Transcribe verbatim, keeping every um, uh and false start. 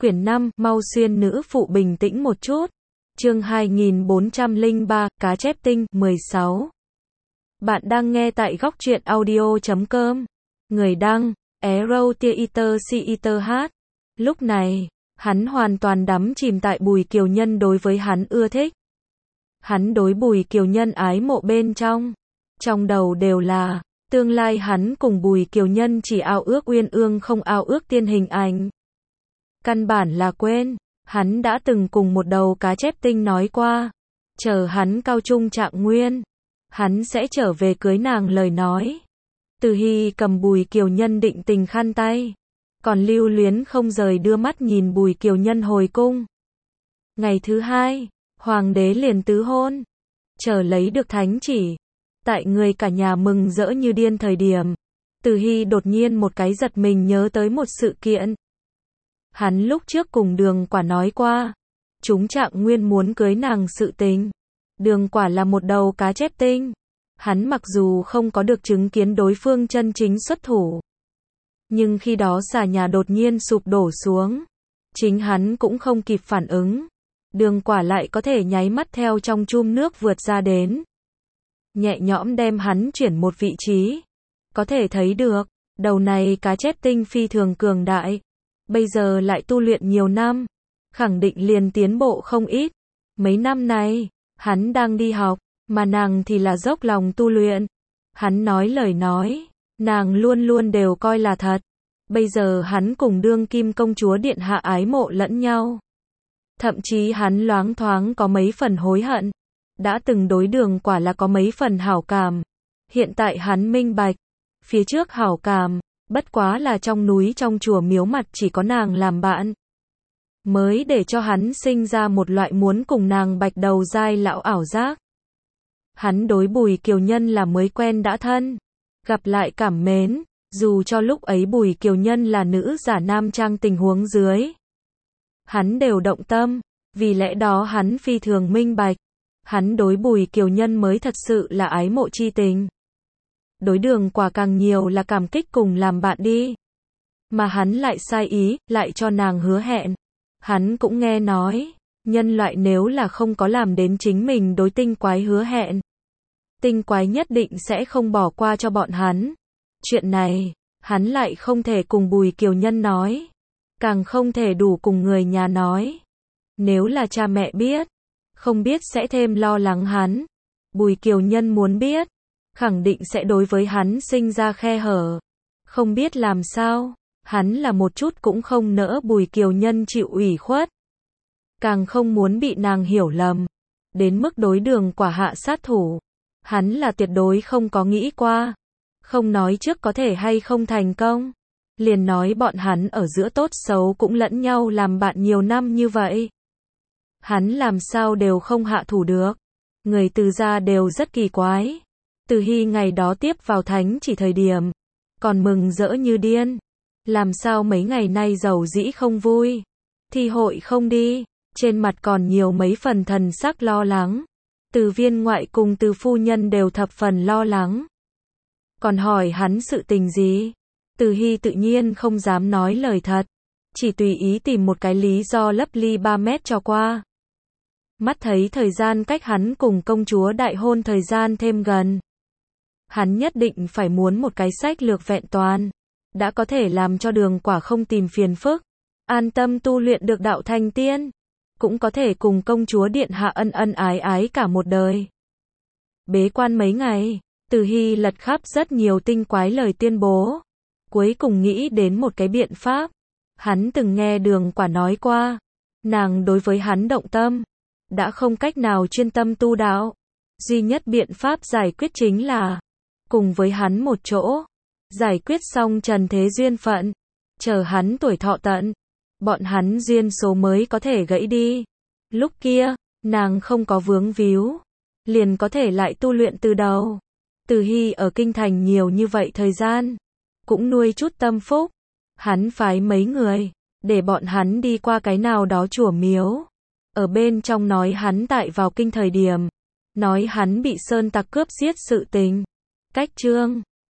Quyển năm, mau xuyên nữ phụ bình tĩnh một chút. Chương hai nghìn bốn trăm lẻ ba, cá chép tinh, mười sáu. Bạn đang nghe tại góc truyện audio chấm com. Người đăng, Arrow Theater Theater hát. Lúc này, hắn hoàn toàn đắm chìm tại Bùi Kiều Nhân đối với hắn ưa thích. Hắn đối Bùi Kiều Nhân ái mộ bên trong. Trong đầu đều là, tương lai hắn cùng Bùi Kiều Nhân chỉ ao ước uyên ương không ao ước tiên hình ảnh. Căn bản là quên, hắn đã từng cùng một đầu cá chép tinh nói qua, chờ hắn cao trung trạng nguyên, hắn sẽ trở về cưới nàng lời nói. Từ Hy cầm Bùi Kiều Nhân định tình khăn tay, còn lưu luyến không rời đưa mắt nhìn Bùi Kiều Nhân hồi cung. Ngày thứ hai, hoàng đế liền tứ hôn, chờ lấy được thánh chỉ. Tại người cả nhà mừng rỡ như điên thời điểm, Từ Hy đột nhiên một cái giật mình nhớ tới một sự kiện. Hắn lúc trước cùng Đường Quả nói qua, chúng trạng nguyên muốn cưới nàng sự tình. Đường Quả là một đầu cá chép tinh. Hắn mặc dù không có được chứng kiến đối phương chân chính xuất thủ, nhưng khi đó xà nhà đột nhiên sụp đổ xuống, chính hắn cũng không kịp phản ứng. Đường Quả lại có thể nháy mắt theo trong chum nước vượt ra đến, nhẹ nhõm đem hắn chuyển một vị trí. Có thể thấy được, đầu này cá chép tinh phi thường cường đại. Bây giờ lại tu luyện nhiều năm, khẳng định liền tiến bộ không ít. Mấy năm này, hắn đang đi học, mà nàng thì là dốc lòng tu luyện. Hắn nói lời nói, nàng luôn luôn đều coi là thật. Bây giờ hắn cùng đương kim công chúa điện hạ ái mộ lẫn nhau. Thậm chí hắn loáng thoáng có mấy phần hối hận. Đã từng đối Đường Quả là có mấy phần hảo cảm. Hiện tại hắn minh bạch, phía trước hảo cảm, bất quá là trong núi trong chùa miếu mặt chỉ có nàng làm bạn, mới để cho hắn sinh ra một loại muốn cùng nàng bạch đầu dai lão ảo giác. Hắn đối Bùi Kiều Nhân là mới quen đã thân, gặp lại cảm mến, dù cho lúc ấy Bùi Kiều Nhân là nữ giả nam trang tình huống dưới, hắn đều động tâm, vì lẽ đó hắn phi thường minh bạch, hắn đối Bùi Kiều Nhân mới thật sự là ái mộ chi tình. Đối Đường Quả càng nhiều là cảm kích cùng làm bạn đi. Mà hắn lại sai ý, lại cho nàng hứa hẹn. Hắn cũng nghe nói, nhân loại nếu là không có làm đến chính mình đối tinh quái hứa hẹn, tinh quái nhất định sẽ không bỏ qua cho bọn hắn. Chuyện này, hắn lại không thể cùng Bùi Kiều Nhân nói, càng không thể đủ cùng người nhà nói. Nếu là cha mẹ biết, không biết sẽ thêm lo lắng hắn. Bùi Kiều Nhân muốn biết, khẳng định sẽ đối với hắn sinh ra khe hở. Không biết làm sao, hắn là một chút cũng không nỡ Bùi Kiều Nhân chịu ủy khuất. Càng không muốn bị nàng hiểu lầm, đến mức đối Đường Quả hạ sát thủ. Hắn là tuyệt đối không có nghĩ qua. Không nói trước có thể hay không thành công, liền nói bọn hắn ở giữa tốt xấu cũng lẫn nhau làm bạn nhiều năm như vậy. Hắn làm sao đều không hạ thủ được. Người Từ gia đều rất kỳ quái. Từ Hy ngày đó tiếp vào thánh chỉ thời điểm, còn mừng rỡ như điên. Làm sao mấy ngày nay giàu dĩ không vui, thi hội không đi, trên mặt còn nhiều mấy phần thần sắc lo lắng. Từ viên ngoại cùng Từ phu nhân đều thập phần lo lắng. Còn hỏi hắn sự tình gì? Từ Hy tự nhiên không dám nói lời thật, chỉ tùy ý tìm một cái lý do lấp ly ba mét cho qua. Mắt thấy thời gian cách hắn cùng công chúa đại hôn thời gian thêm gần, hắn nhất định phải muốn một cái sách lược vẹn toàn, đã có thể làm cho Đường Quả không tìm phiền phức, an tâm tu luyện được đạo thành tiên, cũng có thể cùng công chúa điện hạ ân ân ái ái cả một đời. Bế quan mấy ngày, Từ Hy lật khắp rất nhiều tinh quái lời tuyên bố, cuối cùng nghĩ đến một cái biện pháp. Hắn từng nghe Đường Quả nói qua, nàng đối với hắn động tâm, đã không cách nào chuyên tâm tu đạo, duy nhất biện pháp giải quyết chính là cùng với hắn một chỗ, giải quyết xong trần thế duyên phận, chờ hắn tuổi thọ tận, bọn hắn duyên số mới có thể gãy đi. Lúc kia, nàng không có vướng víu, liền có thể lại tu luyện từ đầu. Từ Hy ở kinh thành nhiều như vậy thời gian, cũng nuôi chút tâm phúc. Hắn phái mấy người, để bọn hắn đi qua cái nào đó chùa miếu. Ở bên trong nói hắn tại vào kinh thời điểm, nói hắn bị sơn tặc cướp giết sự tình. Cách chương